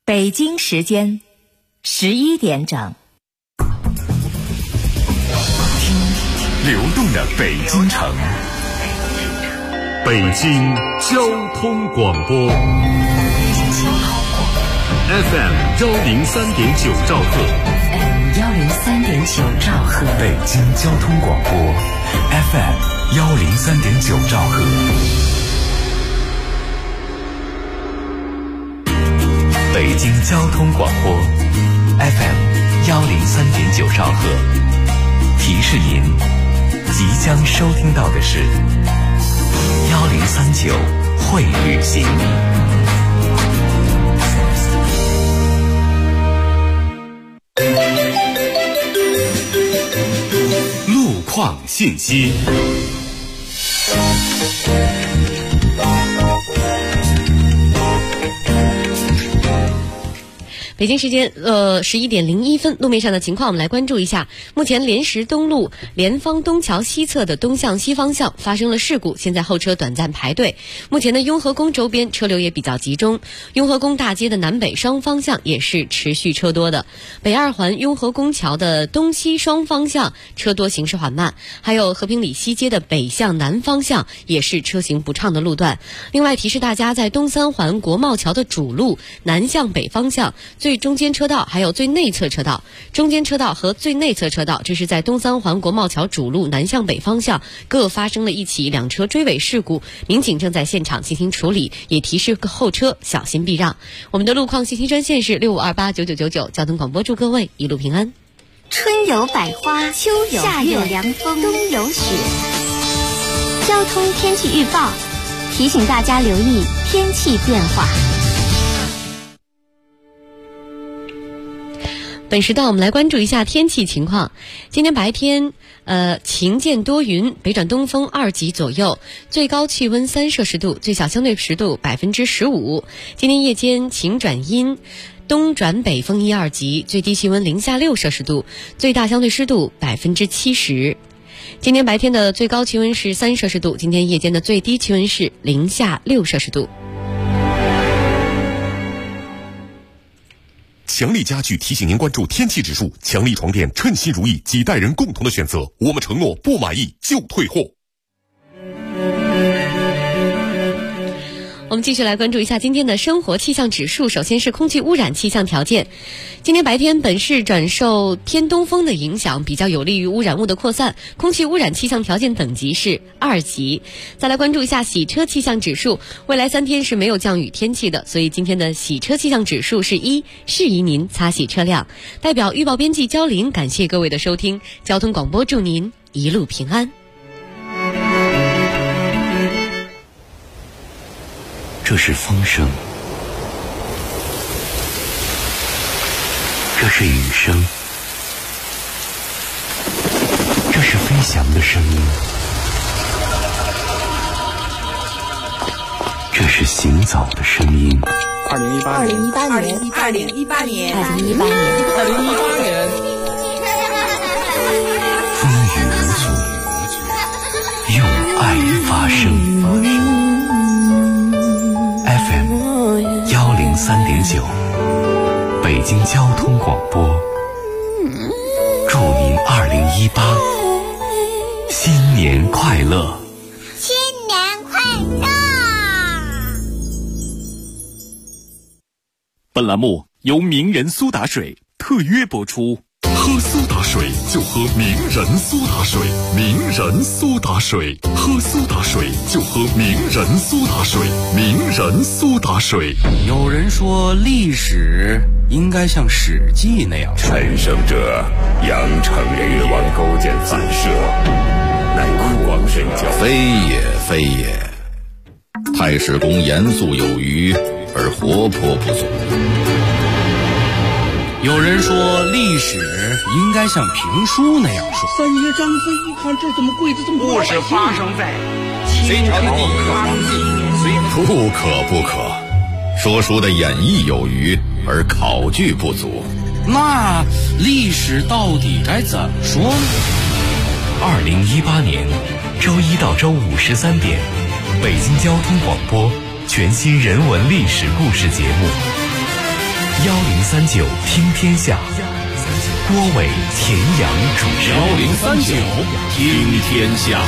北京时间11点整。 听流动的北京城，北京交通广播 FM 103.9兆赫 103.9兆赫， 北京交通广播 FM 103.9兆赫。北京交通广播 FM 103.9兆赫，提示您即将收听到的是1039会旅行。路况信息。 北京时间11点01分，路面上的情况我们来关注一下。目前莲石东路莲芳东桥西侧的东向西方向发生了事故，现在后车短暂排队。目前的雍和宫周边车流也比较集中，雍和宫大街的南北双方向也是持续车多的。北二环雍和宫桥的东西双方向车多，行驶缓慢，还有和平里西街的北向南方向也是车行不畅的路段。另外提示大家，在东三环国贸桥的主路南向北方向最中间车道还有最内侧车道，中间车道和最内侧车道，这是在东三环国贸桥主路南向北方向各发生了一起两车追尾事故，民警正在现场进行处理，也提示后车小心避让。我们的路况信息专线是65289999，交通广播祝各位一路平安。 春有百花，秋有夏有凉风，冬有雪。交通天气预报提醒大家留意天气变化。 本时段我们来关注一下天气情况。今天白天晴间多云，北转东风2级左右，最高气温3摄氏度，最小相对湿度15%。今天夜间晴转阴，东转北风1、2级，最低气温零下6摄氏度，最大相对湿度70%。今天白天的最高气温是3摄氏度，今天夜间的最低气温是零下6摄氏度。 强力家具提醒您关注天气指数，强力床垫称心如意，几代人共同的选择，我们承诺不满意就退货。 我们继续来关注一下今天的生活气象指数。首先是空气污染气象条件。今天白天本市转受偏东风的影响，比较有利于污染物的扩散，空气污染气象条件等级是2级。再来关注一下洗车气象指数，未来3天是没有降雨天气的，所以今天的洗车气象指数是1，适宜您擦洗车辆。代表预报编辑焦林感谢各位的收听，交通广播祝您一路平安。 这是风声，这是雨声，这是飞翔的声音，这是行走的声音。 2018年， 风雨无阻，用爱发声。103.9，北京交通广播，祝您2018新年快乐！ 新年快乐！ 本栏目由名人苏打水特约播出。 喝苏打水就喝名人苏打水，名人苏打水，喝苏打水就喝名人苏打水，名人苏打水。 有人说历史应该像史记那样， 陈胜者杨成越王勾践反射，乃酷王神教， 非也非也。太史公严肃有余，而活泼不足。 有人说历史应该像评书那样说。 三爷张飞一看这怎么跪着这么多？ 故事发生在隋朝的第8年， 不可，说书的演绎有余，而考据不足。 那历史到底该怎么说呢 ？2018年周1到周5 13点，北京交通广播全新人文历史故事节目 1039听天下，郭伟、田阳主持。 1039听天下。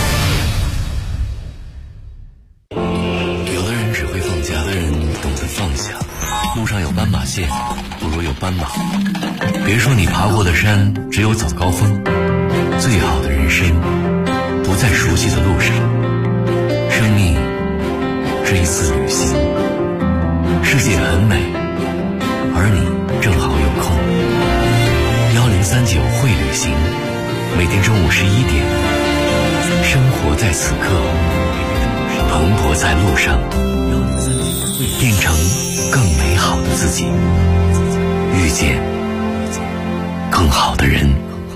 有的人只会放假，有的人懂得放下。路上有斑马线，不如有斑马。别说你爬过的山只有早高峰，最好的人生不在熟悉的路上。生命是一次旅行，世界很美，而你正好有空。1039会旅行，每天中午11点，生活在此刻，蓬勃在路上，变成更美好的自己，遇见更好的人。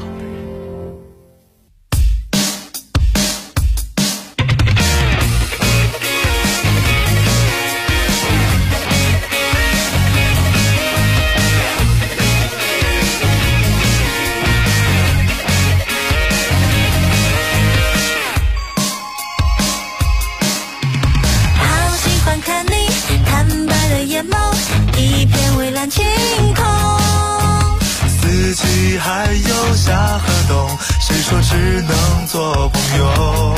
还有下河东，谁说只能做朋友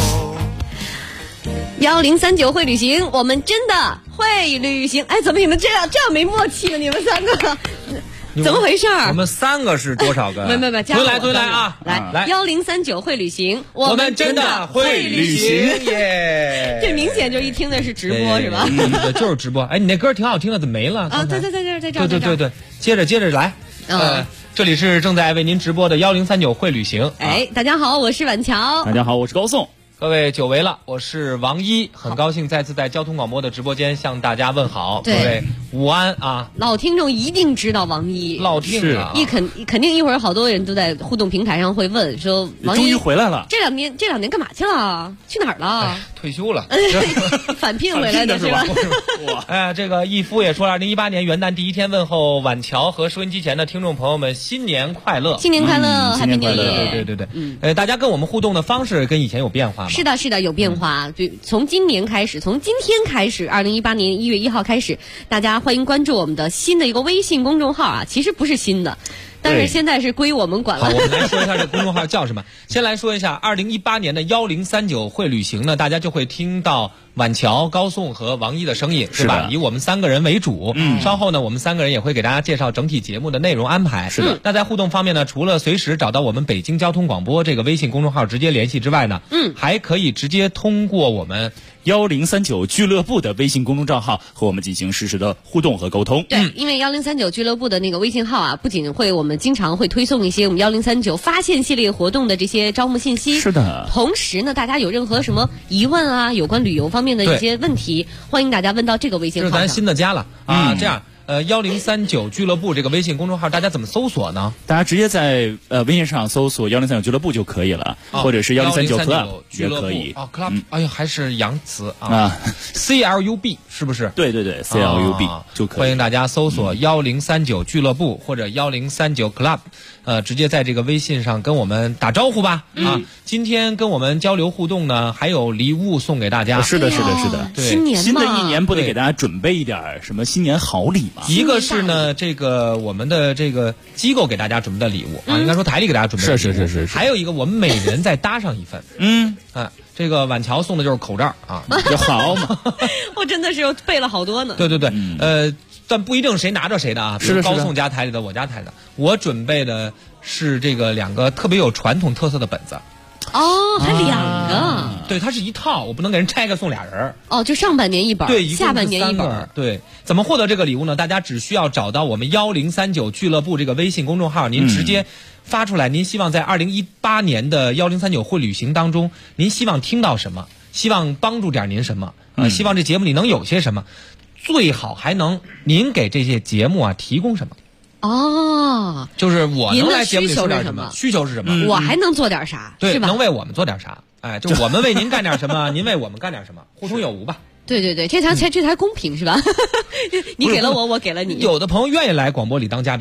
？1039会旅行，我们真的会旅行。哎，怎么你们这样没默契了？你们三个怎么回事？ 我们3个是多少个？ 没， 回来啊！ 来1039会旅行， 我们真的会旅行耶！ 这明显就一听的是直播是吧？ 对，就是直播。哎，你那歌挺好听的，怎么没了？ 啊，在这儿。 对，接着来。这里是正在为您直播的1039会旅行。 哎，大家好，我是婉乔。 大家好，我是高颂。 各位久违了，我是王一，很高兴再次在交通广播的直播间向大家问好。各位午安啊！ 老听众一定知道王一， 老听啊， 肯定一会儿好多人都在互动平台上会问说，王一终于回来了。 这两年干嘛去了？去哪儿了？ 退休了， 返聘回来的是吧？ 哎，这个义夫也说了，2018年元旦第一天问候婉乔和收音机前的听众朋友们新年快乐， 新年快乐， 新年快乐！ 对，大家跟我们互动的方式跟以前有变化吗？ 是的，有变化。从今天开始，2018年1月1号开始，大家欢迎关注我们的新的一个微信公众号啊，其实不是新的。但是现在是归我们管了。 好，我们来说一下这公众号叫什么。先来说一下2018年的1039会旅行呢，大家就会听到婉乔、高颂和王一的声音，是吧？以我们3个人为主。稍后呢，我们3个人也会给大家介绍整体节目的内容安排。 是的。 那在互动方面呢，除了随时找到我们北京交通广播这个微信公众号直接联系之外呢，还可以直接通过我们 1039俱乐部的微信公众账号和我们进行实时的互动和沟通。 对，因为1039俱乐部的那个微信号啊，不仅会我们经常会推送一些我们1039发现系列活动的这些招募信息。 是的。 同时呢，大家有任何什么疑问啊，有关旅游方面的一些问题，欢迎大家问到这个微信号上。 这是咱新的家了啊，这样。1039俱乐部这个微信公众号，大家怎么搜索呢？ 大家直接在微信上搜索1039俱乐部就可以了，或者是1039 Club 也可以。 Club，哎呀，还是洋词啊，CLUB 是不是？ 对，CLUB 就可以。 欢迎大家搜索1039俱乐部或者1039 Club，直接在这个微信上跟我们打招呼吧。今天跟我们交流互动呢，还有礼物送给大家。 是的。 对，新的一年不得给大家准备一点什么新年好礼吗？ 一个是呢，这个我们的这个机构给大家准备的礼物啊，应该说台里给大家准备的礼物。 是。 还有一个，我们每人再搭上一份。这个婉乔送的就是口罩啊， 就好嘛。 我真的是备了好多呢。 对，但不一定谁拿着谁的啊。 是高颂家台里的，我家台的。我准备的是这个2个特别有传统特色的本子。 哦，还2个。 对，它是一套，我不能给人拆个送俩人。 就上半年一本， 对， 下半年一本。 对，怎么获得这个礼物呢？大家只需要找到我们1039俱乐部这个微信公众号，您直接发出来，您希望在2018年的1039会旅行当中，您希望听到什么？希望帮助点您什么？希望这节目里能有些什么？最好还能您给这些节目提供什么？就是我能来节目里说点什么？需求是什么？ 我还能做点啥？ 对， 是吧？ 能为我们做点啥？哎，就我们为您干点什么，您为我们干点什么，互通有无吧。 对，这才公平是吧？你给了我，我给了你。 有的朋友愿意来广播里当嘉宾，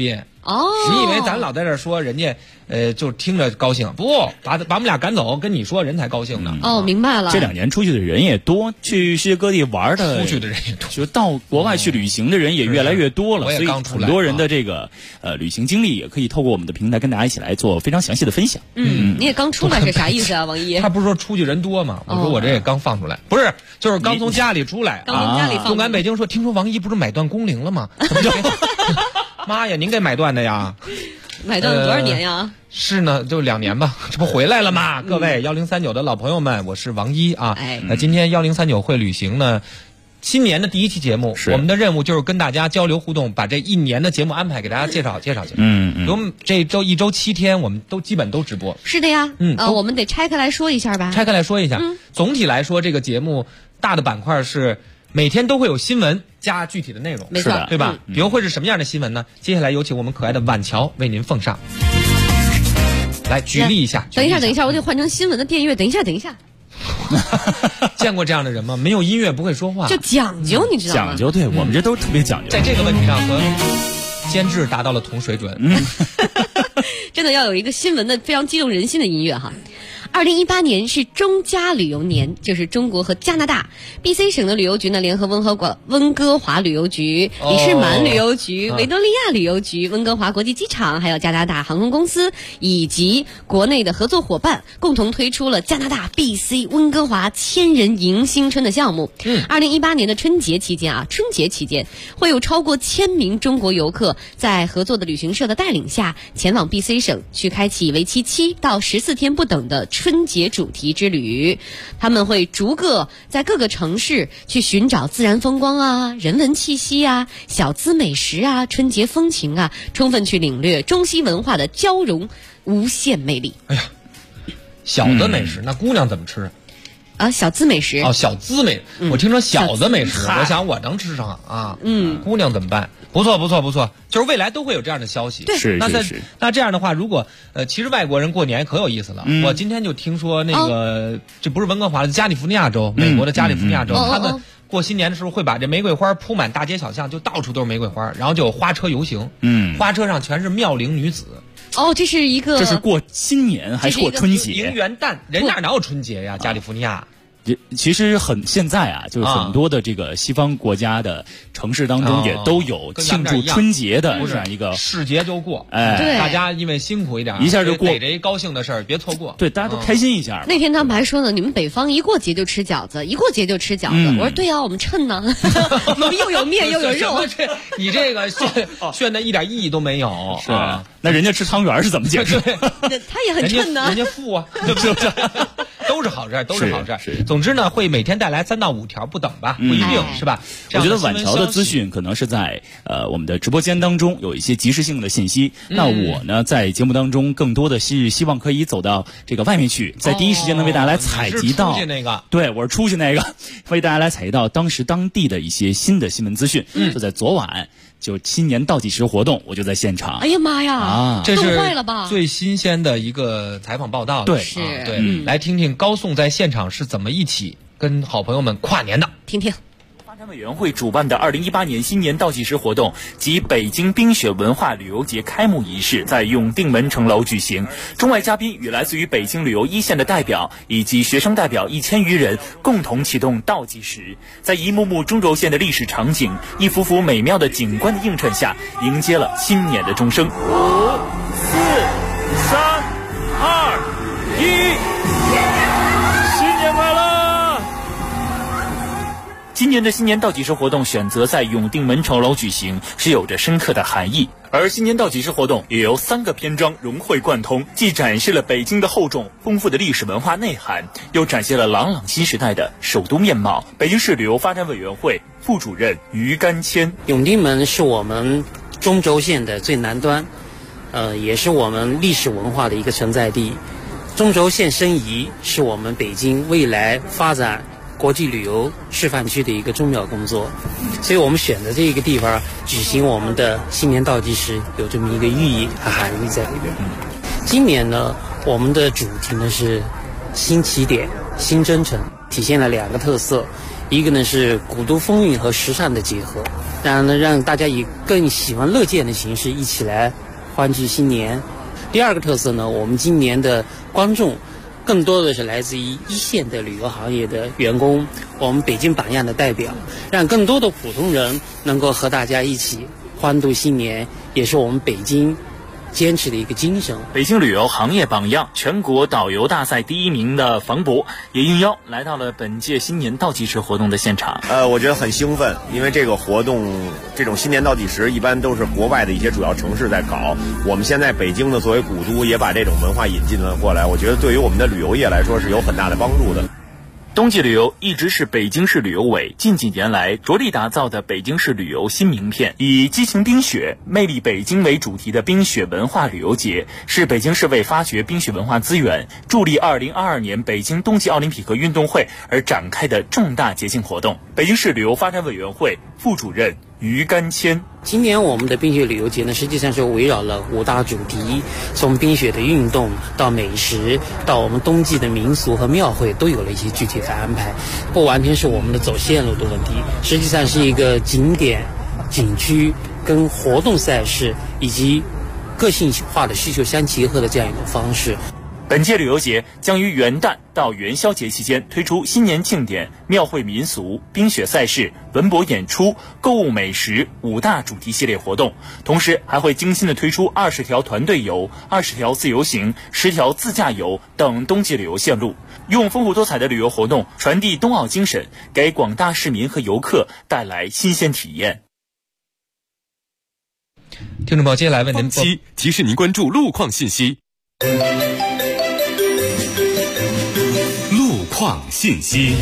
哦， 你以为咱老在这儿说人家就听着高兴，不把我们俩赶走，跟你说人才高兴呢。 哦，明白了。 这2年出去的人也多，去世界各地玩的， 出去的人也多， 就到国外去旅行的人也越来越多了。所以很多人的这个旅行经历也可以透过我们的平台跟大家一起来做非常详细的分享。 你也刚出来是啥意思啊，王一？ 他不是说出去人多吗？我说我这也刚放出来，不是，就是刚从家里出来。 刚从家里放。 动感北京说，听说王一不是买断工龄了吗？妈呀，您给买断的呀？ 买断了多少年呀？ 是呢，就2年吧，这不回来了吗？各位1039的老朋友们，我是王一啊。今天1039会旅行呢，新年的第1期节目，我们的任务就是跟大家交流互动，把这1年的节目安排给大家介绍。我们这周1周7天，我们都基本都直播。 是的呀，我们得拆开来说一下吧。 拆开来说一下，总体来说，这个节目大的板块是每天都会有新闻加具体的内容， 没错， 对吧？比如会是什么样的新闻呢？接下来有请我们可爱的婉乔为您奉上。来举例一下。 等一下，我得换成新闻的电乐。等一下。 见过这样的人吗？没有音乐不会说话， 就讲究，你知道吗？ 讲究，对我们这都是特别讲究。 在这个问题上和监制达到了同水准。 真的要有一个新闻的非常激动人心的音乐哈。2018年是中加旅游年，就是中国和加拿大 BC 省的旅游局呢，联合温哥华旅游局、里士满旅游局、维多利亚旅游局、温哥华国际机场，还有加拿大航空公司以及国内的合作伙伴，共同推出了加拿大 BC 温哥华1000人迎新春的项目。2018年的春节期间会有超过1000名中国游客在合作的旅行社的带领下，前往 BC 省去开启为期7到14天不等的春节主题之旅。他们会逐个在各个城市去寻找自然风光啊、人文气息啊、小资美食啊、春节风情啊，充分去领略中西文化的交融无限魅力。 哎呀，小的美食，那姑娘怎么吃啊？小资美食小资美，我听说小的美食，我想我能吃上啊。姑娘怎么办？不错，就是未来都会有这样的消息。 对， 是。 那这样的话，如果其实外国人过年可有意思了。我今天就听说那个，这不是温哥华的加利福尼亚州，美国的加利福尼亚州，他们过新年的时候会把这玫瑰花铺满大街小巷，就到处都是玫瑰花，然后就有花车游行。花车上全是妙龄女子。 这是过新年还是过春节？ 迎元旦，人哪有春节呀？加利福尼亚。 其实现在啊，就是很多的这个西方国家的城市当中也都有庆祝春节的这样一个世节就过， 对， 大家因为辛苦一点， 一下就过， 逮着一高兴的事儿，别错过。 对，大家都开心一下。 那天他们还说呢，你们北方一过节就吃饺子，一过节就吃饺子。我说对呀，我们趁呢，我们又有面又有肉。 你这个炫的一点意义都没有。 是啊，那人家吃汤圆是怎么解释？ 他也很趁呢， 人家富啊，对不对？都是好事，都是好事。总之呢，会每天带来3到5条不等吧，不一定是吧？ 我觉得晚桥的资讯可能是在我们的直播间当中有一些及时性的信息。那我呢，在节目当中更多的是希望可以走到这个外面去，在第一时间能为大家来采集到。对，我是出去那个，为大家来采集到当时当地的一些新的新闻资讯。就在昨晚。就新年倒计时活动，我就在现场。 哎呀妈呀！ 这是坏了吧？ 最新鲜的一个采访报道。 对， 对，来听听高颂在现场是怎么一起跟好朋友们跨年的。 听听。 发展委员会主办的2018年新年倒计时活动及北京冰雪文化旅游节开幕仪式在永定门城楼举行。中外嘉宾与来自于北京旅游一线的代表以及学生代表1000余人共同启动倒计时，在一幕幕中轴线的历史场景、一幅幅美妙的景观的映衬下，迎接了新年的钟声。5、4、3、2、1，新年快乐！今年的新年倒计时活动选择在永定门城楼举行，是有着深刻的含义。而新年倒计时活动也由3个篇章融会贯通，既展示了北京的厚重丰富的历史文化内涵，又展现了朗朗新时代的首都面貌。北京市旅游发展委员会副主任于甘谦： 永定门是我们中轴线的最南端，也是我们历史文化的一个承载地。中轴线申遗是我们北京未来发展国际旅游示范区的一个重要工作，所以我们选择这个地方举行我们的新年倒计时，有这么一个寓意和含义在里边。今年呢，我们的主题呢是新起点、新征程，体现了2个特色，一个呢是古都风韵和时尚的结合，然后呢让大家以更喜闻乐见的形式一起来欢聚新年。第二个特色呢，我们今年的观众更多的是来自于一线的旅游行业的员工，我们北京榜样的代表，让更多的普通人能够和大家一起欢度新年，也是我们北京坚持的一个精神。 北京旅游行业榜样、全国导游大赛第1名的房博也应邀来到了本届新年倒计时活动的现场。 我觉得很兴奋，因为这个活动，这种新年倒计时一般都是国外的一些主要城市在搞，我们现在北京呢作为古都，也把这种文化引进了过来，我觉得对于我们的旅游业来说是有很大的帮助的。 冬季旅游一直是北京市旅游委近几年来着力打造的北京市旅游新名片。以激情冰雪、魅力北京为主题的冰雪文化旅游节，是北京市为发掘冰雪文化资源、助力2022年北京冬季奥林匹克运动会而展开的重大节庆活动。北京市旅游发展委员会副主任于甘谦： 今年我们的冰雪旅游节呢，实际上是围绕了5大主题，从冰雪的运动到美食，到我们冬季的民俗和庙会，都有了一些具体的安排。不完全是我们的走线路的问题，实际上是一个景点、景区跟活动赛事以及个性化的需求相结合的这样一种方式。 本届旅游节将于元旦到元宵节期间推出新年庆典、庙会民俗、冰雪赛事、文博演出、购物美食5大主题系列活动，同时还会精心的推出20条团队游、20条自由行、10条自驾游等冬季旅游线路，用丰富多彩的旅游活动传递冬奥精神，给广大市民和游客带来新鲜体验。 听众朋友，接下来为您提示您关注路况信息。路况信息，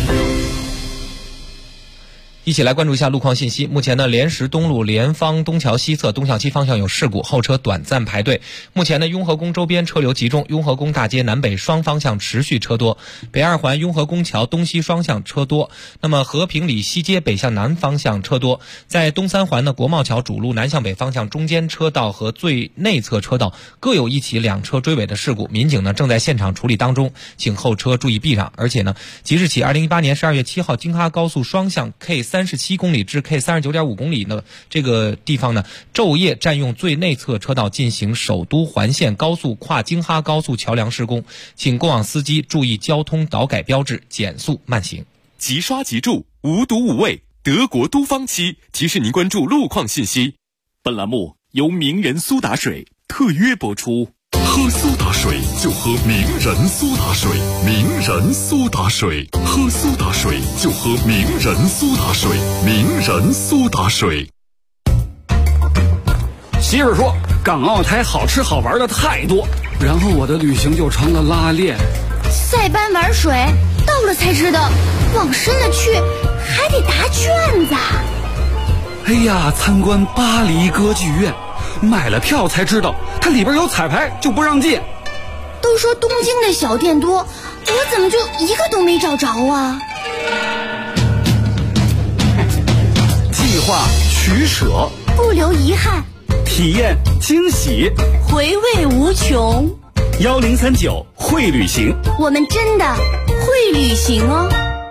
一起来关注一下路况信息。目前呢，莲石东路莲芳东桥西侧东向西方向有事故，后车短暂排队。目前呢，雍和宫周边车流集中，雍和宫大街南北双方向持续车多，北二环雍和宫桥东西双向车多。那么和平里西街北向南方向车多，在东三环的国贸桥主路南向北方向中间车道和最内侧车道各有一起2车追尾的事故，民警呢正在现场处理当中，请后车注意避让。而且呢，即日起2018年12月7号京哈高速双向 K37公里至 K39.5 公里呢这个地方呢，昼夜占用最内侧车道进行首都环线高速跨京哈高速桥梁施工，请过往司机注意交通导改标志，减速慢行。 即刷即注，无毒无畏，德国都方漆提示您关注路况信息。本栏目由名人苏打水特约播出。 喝苏打水就喝名人苏打水，名人苏打水，喝苏打水就喝名人苏打水，名人苏打水。 媳妇说港澳台好吃好玩的太多，然后我的旅行就成了拉练。 塞班玩水，到了才知道，往深了去还得答卷子。 哎呀，参观巴黎歌剧院，买了票才知道它里边有彩排，就不让进。 都说东京的小店多，我怎么就一个都没找着啊？ 计划取舍， 不留遗憾， 体验惊喜， 回味无穷。 1039会旅行， 我们真的会旅行哦。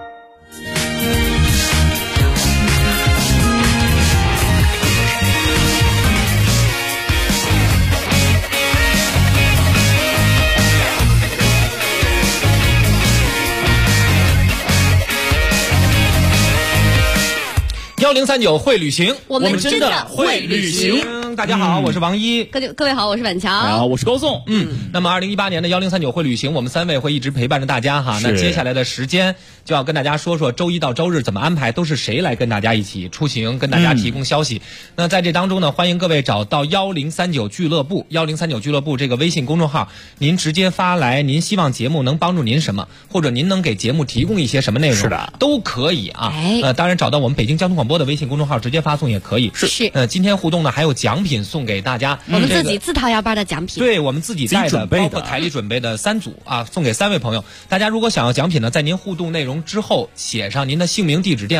1039会旅行， 我们真的会旅行。 大家好，我是王一。 各位好，我是晚桥。 好，我是高颂。 那么2018年的1039会旅行，我们3位会一直陪伴着大家哈。那接下来的时间就要跟大家说说周一到周日怎么安排，都是谁来跟大家一起出行，跟大家提供消息。那在这当中呢，欢迎各位找到1039俱乐部，1039俱乐部这个微信公众号，您直接发来您希望节目能帮助您什么，或者您能给节目提供一些什么内容， 是的， 都可以啊。当然找到我们北京交通广播的微信公众号直接发送也可以。 是。 今天互动呢还有奖品送给大家， 我们自己自掏腰包的奖品。 对，我们自己带的，包括台里准备的3组啊，送给3位朋友。大家如果想要奖品呢，在您互动内容之后写上您的姓名、地址、电话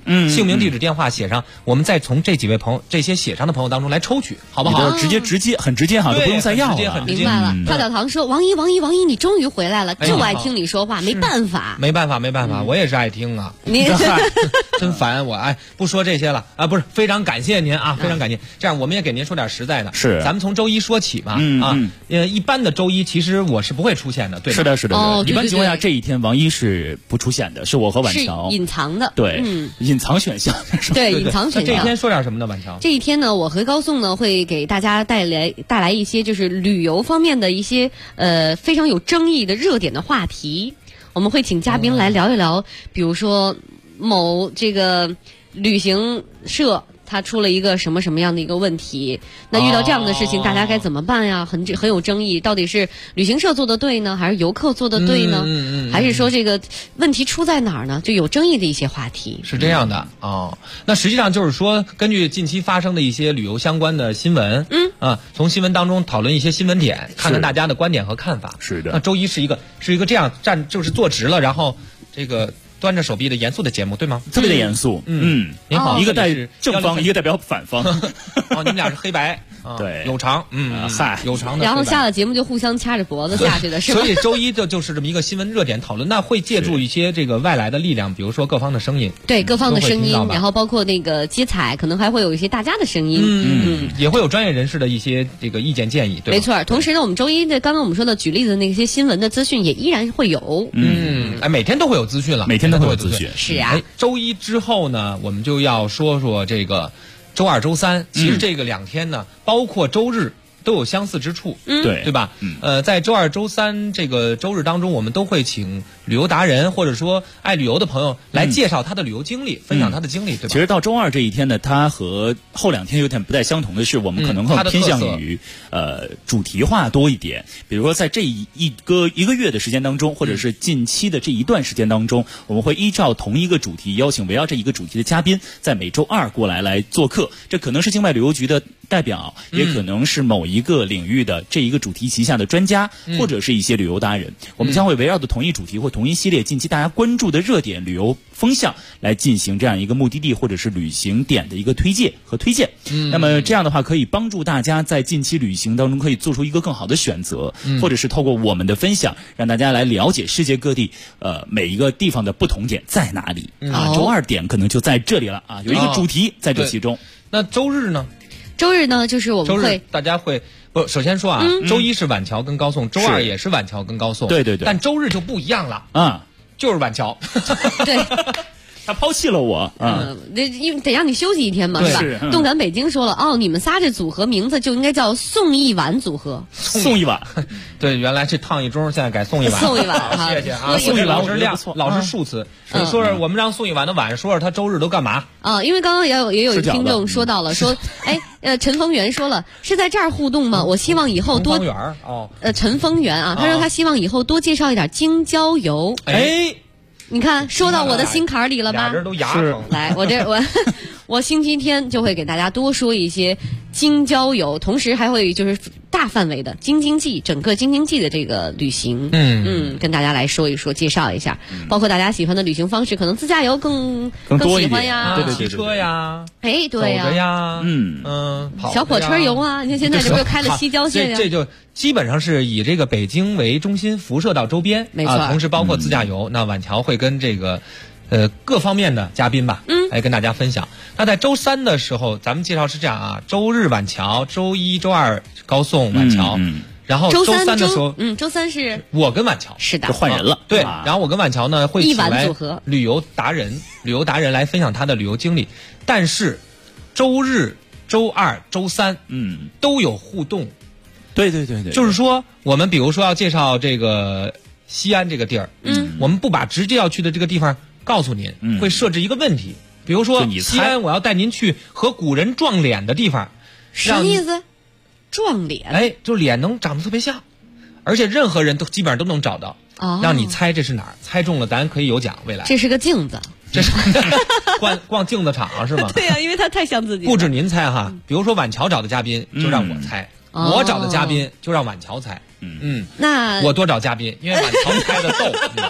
姓名、地址、电话写上，我们再从这几位朋友这些写上的朋友当中来抽取，好不好？ 直接很直接哈，都不用再要了。 明白了。跳跳糖说：“王姨，你终于回来了，就爱听你说话，没办法， 我也是爱听啊。 你真烦我，不说这些了啊，不是，非常感谢您啊，非常感谢。这样我们也给您说点实在的， 是， 咱们从周一说起嘛，一般的周一其实我是不会出现的，对吧？ 是的，一般情况下这一天王一是不出现的，是我和婉乔隐藏的， 对，隐藏选项， 对，隐藏选项。 这一天说点什么呢，婉乔？ 这一天呢，我和高颂呢会给大家带来一些就是旅游方面的一些非常有争议的热点的话题，我们会请嘉宾来聊一聊，比如说某这个旅行社他出了一个什么样的一个问题，那遇到这样的事情大家该怎么办呀？很有争议，到底是旅行社做的对呢，还是游客做的对呢？还是说这个问题出在哪儿呢？就有争议的一些话题。 是这样的那实际上就是说，根据近期发生的一些旅游相关的新闻，从新闻当中讨论一些新闻点，看看大家的观点和看法。 是的。 那周一是一个这样就是坐直了，然后这个端着手臂的严肃的节目，对吗？ 特别的严肃。 您好， 一个代表正方，一个代表反方。 你们俩是黑白， 对， 有长，有长的。 然后下了节目就互相掐着脖子下去的是吧？ 所以周一就是这么一个新闻热点讨论，那会借助一些这个外来的力量，比如说各方的声音， 对，各方的声音，然后包括那个接彩，可能还会有一些大家的声音， 也会有专业人士的一些这个意见建议，对吧？ 没错。同时呢，我们周一的刚刚我们说的举例的那些新闻的资讯也依然会有， 每天都会有资讯了， 每天都会有资讯。 是啊， 周一之后呢，我们就要说这个周二、周三。其实这个2天呢，包括周日都有相似之处，对吧？在周二、周三这个周日当中，我们都会请旅游达人或者说爱旅游的朋友来介绍他的旅游经历，分享他的经历，对吧？ 其实到周二这一天呢，它和后2天有点不太相同的是，我们可能会偏向于主题化多一点。比如说在这一个月的时间当中，或者是近期的这一段时间当中，我们会依照同一个主题，邀请围绕这一个主题的嘉宾，在每周二过来做客。这可能是境外旅游局的代表，也可能是某一个领域的这一个主题旗下的专家，或者是一些旅游达人。我们将会围绕着同一主题或同一系列近期大家关注的热点旅游风向来进行这样一个目的地或者是旅行点的一个推介和推荐。那么这样的话可以帮助大家在近期旅行当中可以做出一个更好的选择，或者是透过我们的分享让大家来了解世界各地每一个地方的不同点在哪里周二点可能就在这里了有一个主题在这其中。 那周日呢？ 周日呢，就是我们会大家会首先说周一是婉乔跟高颂，周二也是婉乔跟高颂， 对， 但周日就不一样了就是婉乔， 对。 他抛弃了我因为得让你休息一天嘛，是吧？动感北京说了，你们仨这组合名字就应该叫宋一碗组合。 宋一碗， 对，原来是烫一盅，现在改宋一碗。 宋一碗， 谢谢啊。 宋一碗老师老是数词。说说我们让宋一碗的碗说说他周日都干嘛因为刚刚也有一听众说到了，说陈丰源说了是在这儿互动吗？我希望以后多陈丰源他说他希望以后多介绍一点京郊游。你看，说到我的心坎里了吧？ 俩人都牙疼。 来，我星期天就会给大家多说一些京郊游，同时还会就是大范围的京津冀，整个京津冀的这个旅行，跟大家来说一说，介绍一下，包括大家喜欢的旅行方式，可能自驾游更喜欢呀， 对， 骑车呀， 对呀， 走着呀， 小火车游啊，你看现在这不是开了西郊线呀？ 这就基本上是以这个北京为中心辐射到周边， 没错， 同时包括自驾游。那婉乔会跟这个各方面的嘉宾吧，来跟大家分享。那在周三的时候，咱们介绍是这样周日婉乔，周一周二高颂婉乔，然后周三的时候， 周三是我跟婉乔， 是的， 就换人了。 对，然后我跟婉乔呢会请来旅游达人来分享他的旅游经历。但是周日、周二、周三，都有互动。 对， 就是说我们比如说要介绍这个西安这个地儿，我们不把直接要去的这个地方告诉您，会设置一个问题，比如说西安我要带您去和古人撞脸的地方。 什么意思？撞脸？ 就脸能长得特别像，而且任何人都基本上都能找到，让你猜这是哪儿，猜中了咱可以有奖。未来这是个镜子， 这是逛镜子场是吗？ 对呀，因为他太像自己了。 不止您猜哈，比如说婉乔找的嘉宾就让我猜，我找的嘉宾就让婉乔猜。 那我多找嘉宾，因为婉乔猜的逗。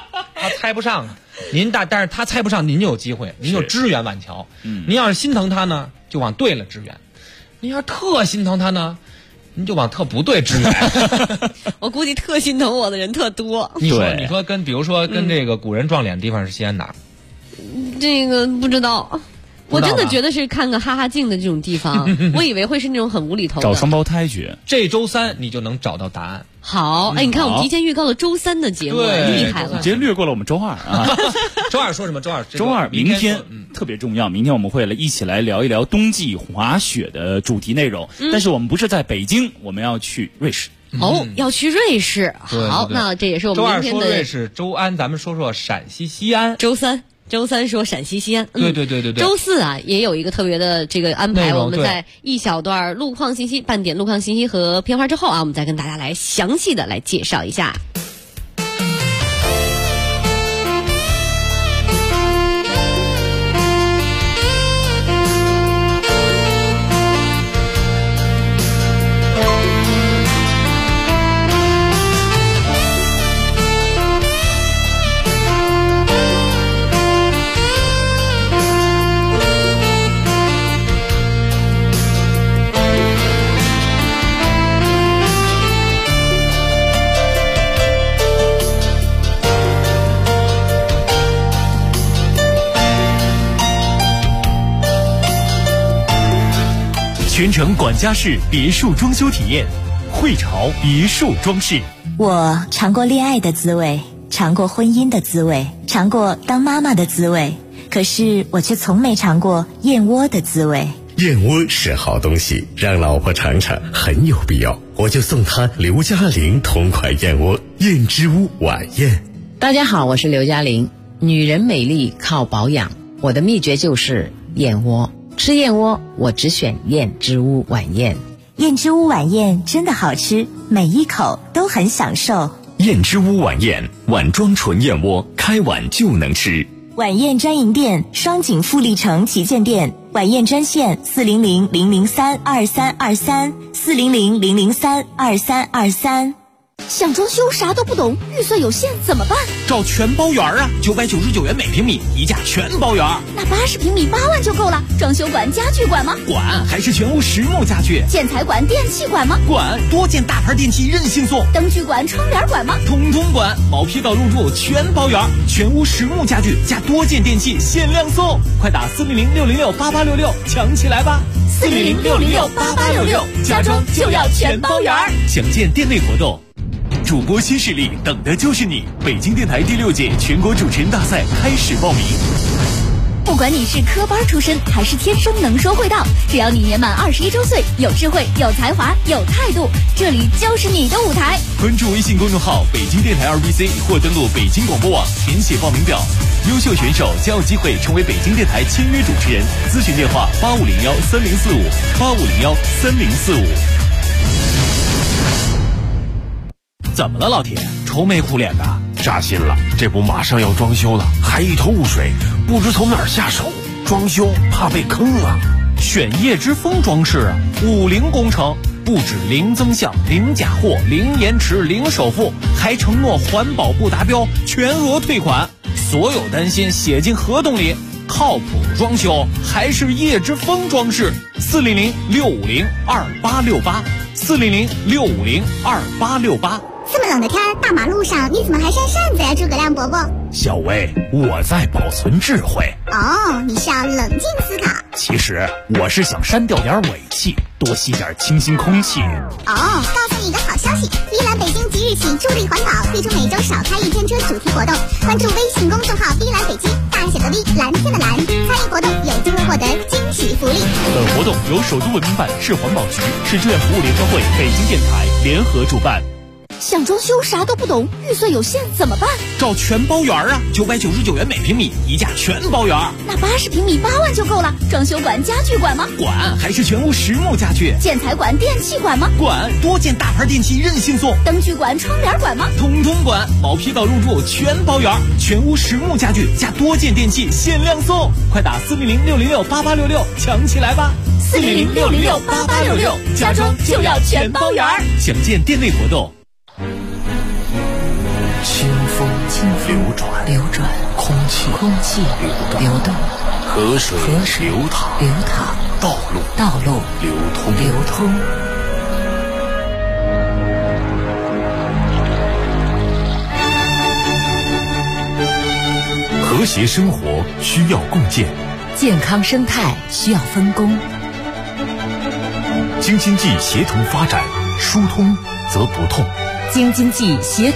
他猜不上，但是他猜不上，您就有机会，您就支援晚桥。您要是心疼他呢，就往对了支援；您要是特心疼他呢，您就往特不对支援。 我估计特心疼我的人特多。 你说比如说跟这个古人撞脸的地方是西安哪儿？ 这个不知道。我真的觉得是看个哈哈镜的这种地方，我以为会是那种很无厘头的。 找双胞胎去， 这周3你就能找到答案。 好，你看我们提前预告了周3的节目，厉害了， 直接略过了我们周2啊。 周2说什么？周 2明天特别重要，明天我们会一起来聊一聊冬季滑雪的主题内容。但是我们不是在北京，我们要去瑞士。 要去瑞士。好，那这也是我们明天的。 周2说瑞士，周安咱们说陕西西安。 周3说陕西西安， 对。 周4啊也有一个特别的这个安排，我们在一小段路况信息、半点路况信息和片花之后啊，我们再跟大家来详细的来介绍一下。 全程管家式别墅装修体验，汇潮别墅装饰。 我尝过恋爱的滋味，尝过婚姻的滋味，尝过当妈妈的滋味，可是我却从没尝过燕窝的滋味。 燕窝是好东西，让老婆尝尝很有必要，我就送她刘嘉玲同款燕窝燕之屋晚宴。 大家好，我是刘嘉玲。女人美丽靠保养，我的秘诀就是燕窝。吃燕窝我只选燕之屋晚宴。 燕之屋晚宴真的好吃，每一口都很享受。 燕之屋晚宴，碗装纯燕窝，开碗就能吃。 晚宴专营店：双井富力城旗舰店。晚宴专线：400-003-2323，400-003-2323。 想装修啥都不懂，预算有限怎么办？ 找全包园啊，999元每平米，一价全包园。 那80平米8万就够了。装修管、家具管吗？ 管，还是全屋实木家具。 建材管、电器管吗？ 管，多件大牌电器任性送。 灯具管、窗帘管吗？ 统统管，毛坯到入住全包园，全屋实木家具加多件电器限量送，快打400-606-8866抢起来吧 ！400-606-8866，家装就要全包园。 详见店内活动。主播新势力，等的就是你！北京电台第6届全国主持人大赛开始报名。 不管你是科班出身还是天生能说会道，只要你年满21周岁，有智慧、有才华、有态度，这里就是你的舞台。 关注微信公众号北京电台2BC 或登录北京广播网填写报名表，优秀选手将有机会成为北京电台签约主持人。咨询电话8501-3045，8501-3045。 怎么了，老铁？愁眉苦脸的。 扎心了，这不马上要装修了，还一头雾水，不知从哪儿下手。装修怕被坑啊。 选叶之峰装饰啊，50工程，不止零增项、零假货、零延迟、零首付，还承诺环保不达标全额退款。所有担心写进合同里。靠谱装修还是叶之峰装饰。400-650-2868，400-650-2868。 这么冷的天，大马路上你怎么还扇扇子呀，诸葛亮伯伯？ 小薇，我在保存智慧。 哦，你是要冷静思考。 其实我是想删掉点尾气，多吸点清新空气。 哦，告诉你一个好消息，依兰北京即日起助力环保，推出每周少开1天车主题活动。关注微信公众号“依兰北京”，大写的 V， 蓝天的蓝，参与活动有机会获得惊喜福利。 本活动由首都文明办、市环保局、市志愿服务联合会、北京电台联合主办。 想装修啥都不懂，预算有限怎么办？ 找全包园啊，999元每平米，一价全包园。 那80平米8万就够了。装修管、家具管吗？ 管，还是全屋实木家具。 建材管、电器管吗？ 管，多件大牌电器任性送。 灯具管、窗帘管吗？ 统统管，毛坯到入住全包园，全屋实木家具加多件电器限量送，快打400-606-8866抢起来吧 ！400-606-8866，家装就要全包园。 详见店内活动。 清风，清风。 流转，空气流动，河水流淌，道路流通。和谐生活需要共建， 健康生态需要分工。 京津冀协同发展，疏通则不痛。 京津冀协